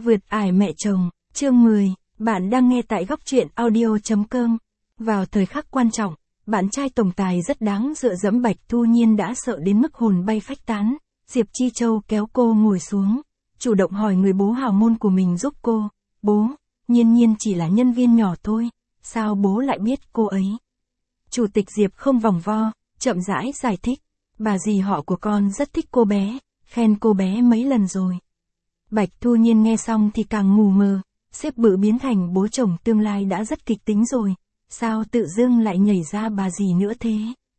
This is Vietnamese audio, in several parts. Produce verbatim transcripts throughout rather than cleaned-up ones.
Vượt ải mẹ chồng, chương mười, bạn đang nghe tại góc truyện audio chấm com. Vào thời khắc quan trọng, bạn trai tổng tài rất đáng dựa dẫm Bạch Thu Nhiên đã sợ đến mức hồn bay phách tán. Diệp Chi Châu kéo cô ngồi xuống, chủ động hỏi người bố hào môn của mình giúp cô. Bố, Nhiên Nhiên chỉ là nhân viên nhỏ thôi, sao bố lại biết cô ấy? Chủ tịch Diệp không vòng vo, chậm rãi giải thích. Bà dì họ của con rất thích cô bé, khen cô bé mấy lần rồi. Bạch Thu Nhiên nghe xong thì càng mù mờ, sếp Bự biến thành bố chồng tương lai đã rất kịch tính rồi, sao tự dưng lại nhảy ra bà dì nữa thế?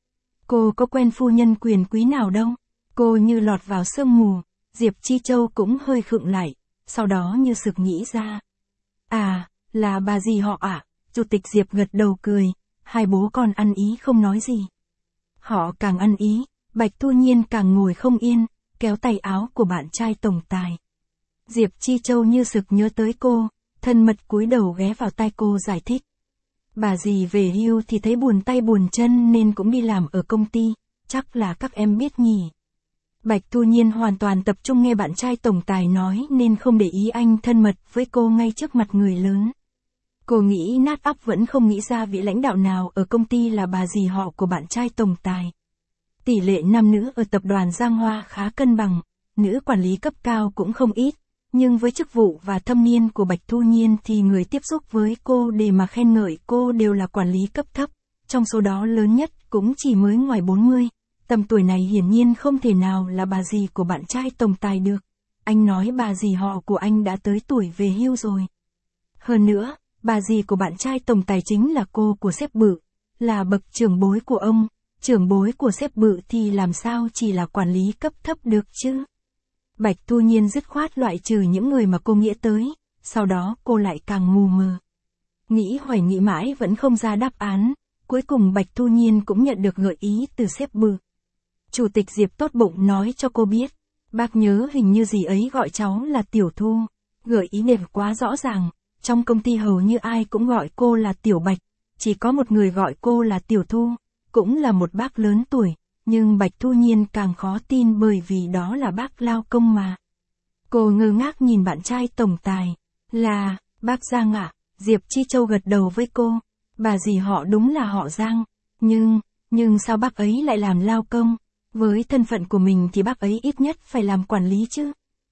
Cô có quen phu nhân quyền quý nào đâu? Cô như lọt vào sương mù. Diệp Chi Châu cũng hơi khựng lại, sau đó như sực nghĩ ra. À, là bà dì họ ạ. À? Chủ tịch Diệp gật đầu cười, hai bố con ăn ý không nói gì. Họ càng ăn ý, Bạch Thu Nhiên càng ngồi không yên, kéo tay áo của bạn trai tổng tài. Diệp Chi Châu như sực nhớ tới cô, thân mật cúi đầu ghé vào tai cô giải thích. Bà dì về hưu thì thấy buồn tay buồn chân nên cũng đi làm ở công ty, chắc là các em biết nhỉ. Bạch Thu Nhiên hoàn toàn tập trung nghe bạn trai tổng tài nói nên không để ý anh thân mật với cô ngay trước mặt người lớn. Cô nghĩ nát óc vẫn không nghĩ ra vị lãnh đạo nào ở công ty là bà dì họ của bạn trai tổng tài. Tỷ lệ nam nữ ở tập đoàn Giang Hoa khá cân bằng, nữ quản lý cấp cao cũng không ít, nhưng với chức vụ và thâm niên của Bạch Thu Nhiên thì người tiếp xúc với cô để mà khen ngợi cô đều là quản lý cấp thấp, trong số đó lớn nhất cũng chỉ mới ngoài bốn mươi. Tầm tuổi này hiển nhiên không thể nào là bà dì của bạn trai tổng tài được. Anh nói bà dì họ của anh đã tới tuổi về hưu rồi. Hơn nữa, bà dì của bạn trai tổng tài chính là cô của sếp Bự, là bậc trưởng bối của ông, trưởng bối của sếp Bự thì làm sao chỉ là quản lý cấp thấp được chứ? Bạch Thu Nhiên dứt khoát loại trừ những người mà cô nghĩ tới, sau đó cô lại càng mù mờ. Nghĩ hoài nghĩ mãi vẫn không ra đáp án, cuối cùng Bạch Thu Nhiên cũng nhận được gợi ý từ sếp Bự. Chủ tịch Diệp tốt bụng nói cho cô biết, bác nhớ hình như gì ấy gọi cháu là Tiểu Thu, gợi ý này quá rõ ràng, trong công ty hầu như ai cũng gọi cô là Tiểu Bạch, chỉ có một người gọi cô là Tiểu Thu, cũng là một bác lớn tuổi, nhưng Bạch Thu Nhiên càng khó tin bởi vì đó là bác lao công mà. Cô ngơ ngác nhìn bạn trai tổng tài, là, bác Giang ạ. Diệp Chi Châu gật đầu với cô, bà dì họ đúng là họ Giang, nhưng, nhưng sao bác ấy lại làm lao công? Với thân phận của mình thì bác ấy ít nhất phải làm quản lý chứ.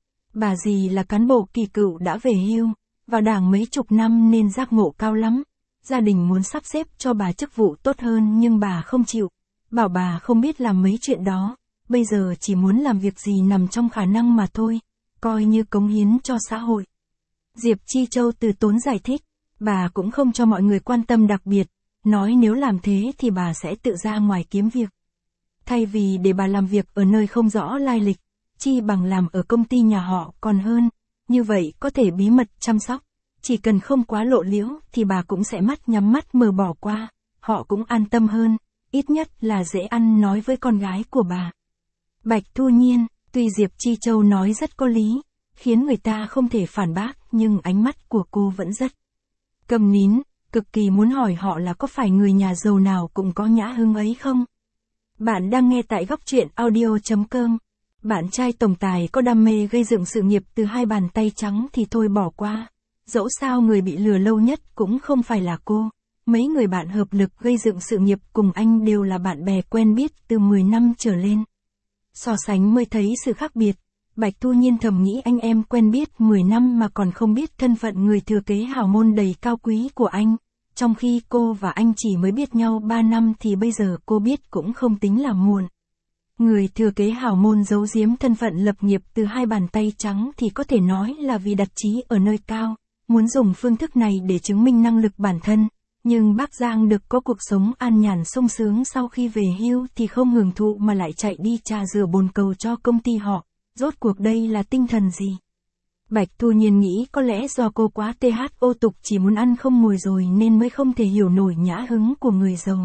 Bà dì là cán bộ kỳ cựu đã về hưu, vào đảng mấy chục năm nên giác ngộ cao lắm. Gia đình muốn sắp xếp cho bà chức vụ tốt hơn nhưng bà không chịu, bảo bà không biết làm mấy chuyện đó, bây giờ chỉ muốn làm việc gì nằm trong khả năng mà thôi, coi như cống hiến cho xã hội. Diệp Chi Châu từ tốn giải thích, bà cũng không cho mọi người quan tâm đặc biệt, nói nếu làm thế thì bà sẽ tự ra ngoài kiếm việc. Thay vì để bà làm việc ở nơi không rõ lai lịch, chi bằng làm ở công ty nhà họ còn hơn, như vậy có thể bí mật chăm sóc, chỉ cần không quá lộ liễu thì bà cũng sẽ mắt nhắm mắt mở bỏ qua, họ cũng an tâm hơn, ít nhất là dễ ăn nói với con gái của bà. Bạch Thu Nhiên, tuy Diệp Chi Châu nói rất có lý, khiến người ta không thể phản bác nhưng ánh mắt của cô vẫn rất câm nín, cực kỳ muốn hỏi họ là có phải người nhà giàu nào cũng có nhã hứng ấy không? Bạn đang nghe tại góc truyện audio chấm com. Bạn trai tổng tài có đam mê gây dựng sự nghiệp từ hai bàn tay trắng thì thôi bỏ qua. Dẫu sao người bị lừa lâu nhất cũng không phải là cô. Mấy người bạn hợp lực gây dựng sự nghiệp cùng anh đều là bạn bè quen biết từ mười năm trở lên. So sánh mới thấy sự khác biệt. Bạch Thu Nhiên thầm nghĩ anh em quen biết mười năm mà còn không biết thân phận người thừa kế hào môn đầy cao quý của anh. Trong khi cô và anh chỉ mới biết nhau ba năm thì bây giờ cô biết cũng không tính là muộn. Người thừa kế hào môn giấu giếm thân phận lập nghiệp từ hai bàn tay trắng thì có thể nói là vì đặt chí ở nơi cao, muốn dùng phương thức này để chứng minh năng lực bản thân. Nhưng bác Giang được có cuộc sống an nhàn sung sướng sau khi về hưu thì không hưởng thụ mà lại chạy đi trà rửa bồn cầu cho công ty họ. Rốt cuộc đây là tinh thần gì? Bạch Thu Nhiên nghĩ có lẽ do cô quá th ô tục chỉ muốn ăn không ngồi rồi nên mới không thể hiểu nổi nhã hứng của người giàu.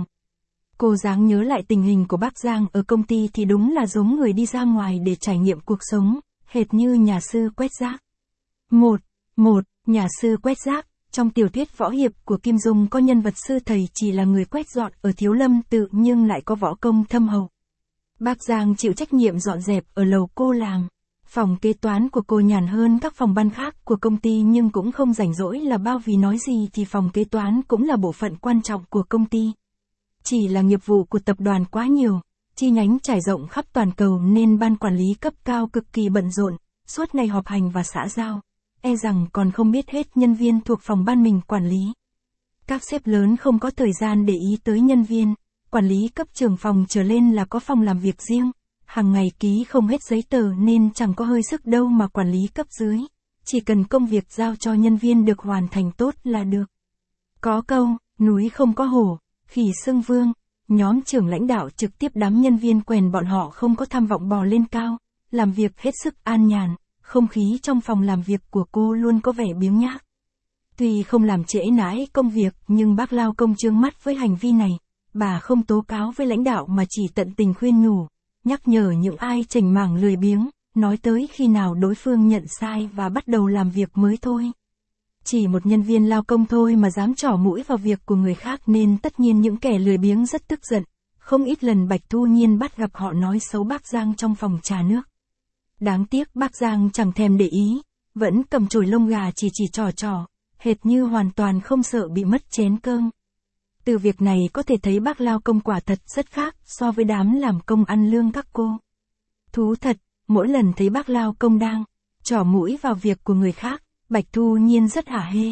Cô dáng nhớ lại tình hình của bác Giang ở công ty thì đúng là giống người đi ra ngoài để trải nghiệm cuộc sống, hệt như nhà sư quét rác. Một, một, nhà sư quét rác, trong tiểu thuyết võ hiệp của Kim Dung có nhân vật sư thầy chỉ là người quét dọn ở Thiếu Lâm Tự nhưng lại có võ công thâm hậu. Bác Giang chịu trách nhiệm dọn dẹp ở lầu cô làm. Phòng kế toán của cô nhàn hơn các phòng ban khác của công ty nhưng cũng không rảnh rỗi là bao, vì nói gì thì phòng kế toán cũng là bộ phận quan trọng của công ty. Chỉ là nghiệp vụ của tập đoàn quá nhiều, chi nhánh trải rộng khắp toàn cầu nên ban quản lý cấp cao cực kỳ bận rộn, suốt ngày họp hành và xã giao, e rằng còn không biết hết nhân viên thuộc phòng ban mình quản lý. Các sếp lớn không có thời gian để ý tới nhân viên, quản lý cấp trưởng phòng trở lên là có phòng làm việc riêng, hàng ngày ký không hết giấy tờ nên chẳng có hơi sức đâu mà quản lý cấp dưới, chỉ cần công việc giao cho nhân viên được hoàn thành tốt là được. Có câu, núi không có hổ, khỉ xưng vương, nhóm trưởng lãnh đạo trực tiếp đám nhân viên quèn bọn họ không có tham vọng bò lên cao, làm việc hết sức an nhàn, không khí trong phòng làm việc của cô luôn có vẻ biếng nhác. Tuy không làm trễ nải công việc nhưng bác lao công trương mắt với hành vi này, bà không tố cáo với lãnh đạo mà chỉ tận tình khuyên nhủ, nhắc nhở những ai chểnh mảng lười biếng, nói tới khi nào đối phương nhận sai và bắt đầu làm việc mới thôi. Chỉ một nhân viên lao công thôi mà dám trỏ mũi vào việc của người khác nên tất nhiên những kẻ lười biếng rất tức giận, không ít lần Bạch Thu Nhiên bắt gặp họ nói xấu bác Giang trong phòng trà nước. Đáng tiếc bác Giang chẳng thèm để ý, vẫn cầm chổi lông gà chỉ chỉ trò trò, hệt như hoàn toàn không sợ bị mất chén cơm. Từ việc này có thể thấy bác lao công quả thật rất khác so với đám làm công ăn lương các cô. Thú thật, mỗi lần thấy bác lao công đang trỏ mũi vào việc của người khác, Bạch Thu Nhiên rất hả hê.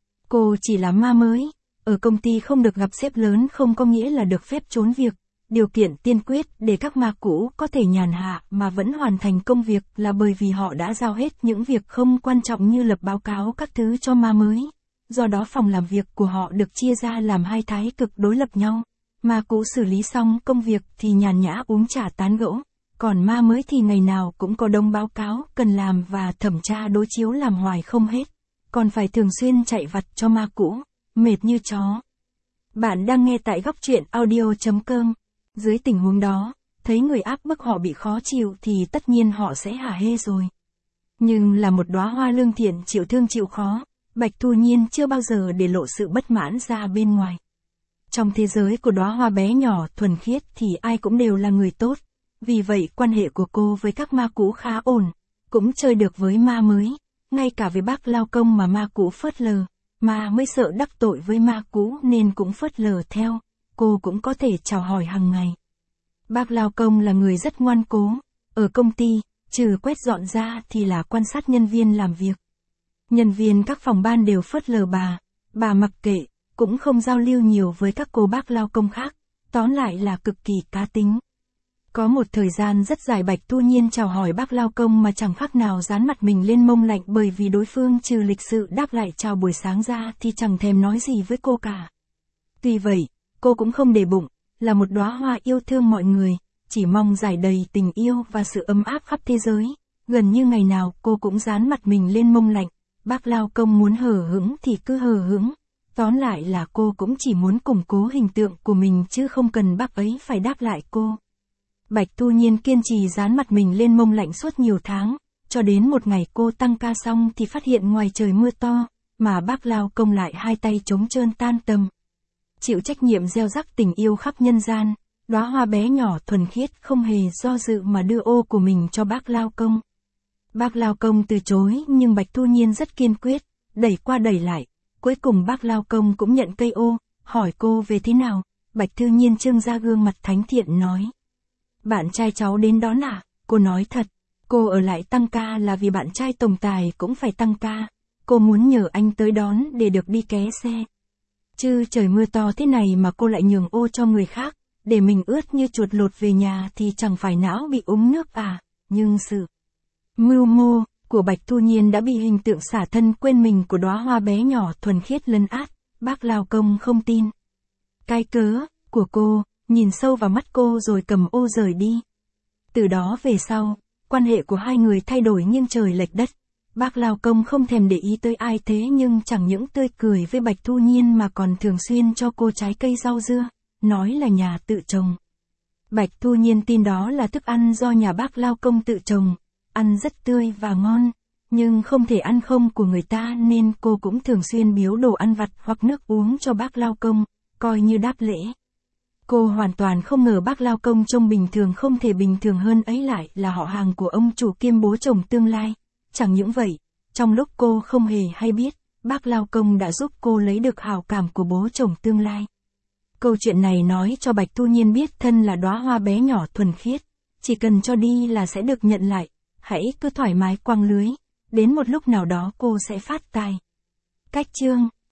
Cô chỉ là ma mới, ở công ty không được gặp sếp lớn không có nghĩa là được phép trốn việc. Điều kiện tiên quyết để các ma cũ có thể nhàn hạ mà vẫn hoàn thành công việc là bởi vì họ đã giao hết những việc không quan trọng như lập báo cáo các thứ cho ma mới. Do đó phòng làm việc của họ được chia ra làm hai thái cực đối lập nhau. Ma cũ xử lý xong công việc thì nhàn nhã uống trà tán gẫu, còn ma mới thì ngày nào cũng có đống báo cáo cần làm và thẩm tra đối chiếu làm hoài không hết. Còn phải thường xuyên chạy vặt cho ma cũ, mệt như chó. Bạn đang nghe tại góc truyện audio chấm com. Dưới tình huống đó, thấy người áp bức họ bị khó chịu thì tất nhiên họ sẽ hả hê rồi. Nhưng là một đóa hoa lương thiện chịu thương chịu khó, Bạch Thu Nhiên chưa bao giờ để lộ sự bất mãn ra bên ngoài. Trong thế giới của đóa hoa bé nhỏ thuần khiết thì ai cũng đều là người tốt. Vì vậy quan hệ của cô với các ma cũ khá ổn, cũng chơi được với ma mới, ngay cả với bác lao công mà ma cũ phớt lờ, ma mới sợ đắc tội với ma cũ nên cũng phớt lờ theo. Cô cũng có thể chào hỏi hàng ngày. Bác lao công là người rất ngoan cố, ở công ty, trừ quét dọn ra thì là quan sát nhân viên làm việc. Nhân viên các phòng ban đều phớt lờ bà, bà mặc kệ, cũng không giao lưu nhiều với các cô bác lao công khác, tóm lại là cực kỳ cá tính. Có một thời gian rất dài Bạch Thu Nhiên chào hỏi bác lao công mà chẳng khác nào dán mặt mình lên mông lạnh bởi vì đối phương trừ lịch sự đáp lại chào buổi sáng ra thì chẳng thèm nói gì với cô cả. Tuy vậy, cô cũng không để bụng, là một đóa hoa yêu thương mọi người, chỉ mong rải đầy tình yêu và sự ấm áp khắp thế giới. Gần như ngày nào cô cũng dán mặt mình lên mông lạnh, bác lao công muốn hờ hững thì cứ hờ hững. Tóm lại là cô cũng chỉ muốn củng cố hình tượng của mình chứ không cần bác ấy phải đáp lại cô. Bạch Thu Nhiên kiên trì dán mặt mình lên mông lạnh suốt nhiều tháng, cho đến một ngày cô tăng ca xong thì phát hiện ngoài trời mưa to, mà bác lao công lại hai tay trống trơn tan tầm. Chịu trách nhiệm gieo rắc tình yêu khắp nhân gian, đóa hoa bé nhỏ thuần khiết không hề do dự mà đưa ô của mình cho bác lao công. Bác lao công từ chối nhưng Bạch Thu Nhiên rất kiên quyết, đẩy qua đẩy lại, cuối cùng bác lao công cũng nhận cây ô, hỏi cô về thế nào, Bạch Thu Nhiên trưng ra gương mặt thánh thiện nói. Bạn trai cháu đến đón à? Cô nói thật, cô ở lại tăng ca là vì bạn trai tổng tài cũng phải tăng ca, cô muốn nhờ anh tới đón để được đi ké xe. Chứ trời mưa to thế này mà cô lại nhường ô cho người khác, để mình ướt như chuột lột về nhà thì chẳng phải não bị úng nước à, nhưng sự mưu mô của Bạch Thu Nhiên đã bị hình tượng xả thân quên mình của đóa hoa bé nhỏ thuần khiết lấn át, bác lao công không tin. Cái cớ của cô, nhìn sâu vào mắt cô rồi cầm ô rời đi. Từ đó về sau, quan hệ của hai người thay đổi nghiêng trời lệch đất. Bác lao công không thèm để ý tới ai thế nhưng chẳng những tươi cười với Bạch Thu Nhiên mà còn thường xuyên cho cô trái cây rau dưa, nói là nhà tự trồng. Bạch Thu Nhiên tin đó là thức ăn do nhà bác lao công tự trồng, ăn rất tươi và ngon, nhưng không thể ăn không của người ta nên cô cũng thường xuyên biếu đồ ăn vặt hoặc nước uống cho bác lao công, coi như đáp lễ. Cô hoàn toàn không ngờ bác lao công trông bình thường không thể bình thường hơn ấy lại là họ hàng của ông chủ kiêm bố chồng tương lai. Chẳng những vậy, trong lúc cô không hề hay biết, bác lao công đã giúp cô lấy được hảo cảm của bố chồng tương lai. Câu chuyện này nói cho Bạch Thu Nhiên biết thân là đóa hoa bé nhỏ thuần khiết, chỉ cần cho đi là sẽ được nhận lại, hãy cứ thoải mái quăng lưới, đến một lúc nào đó cô sẽ phát tài. Cách chương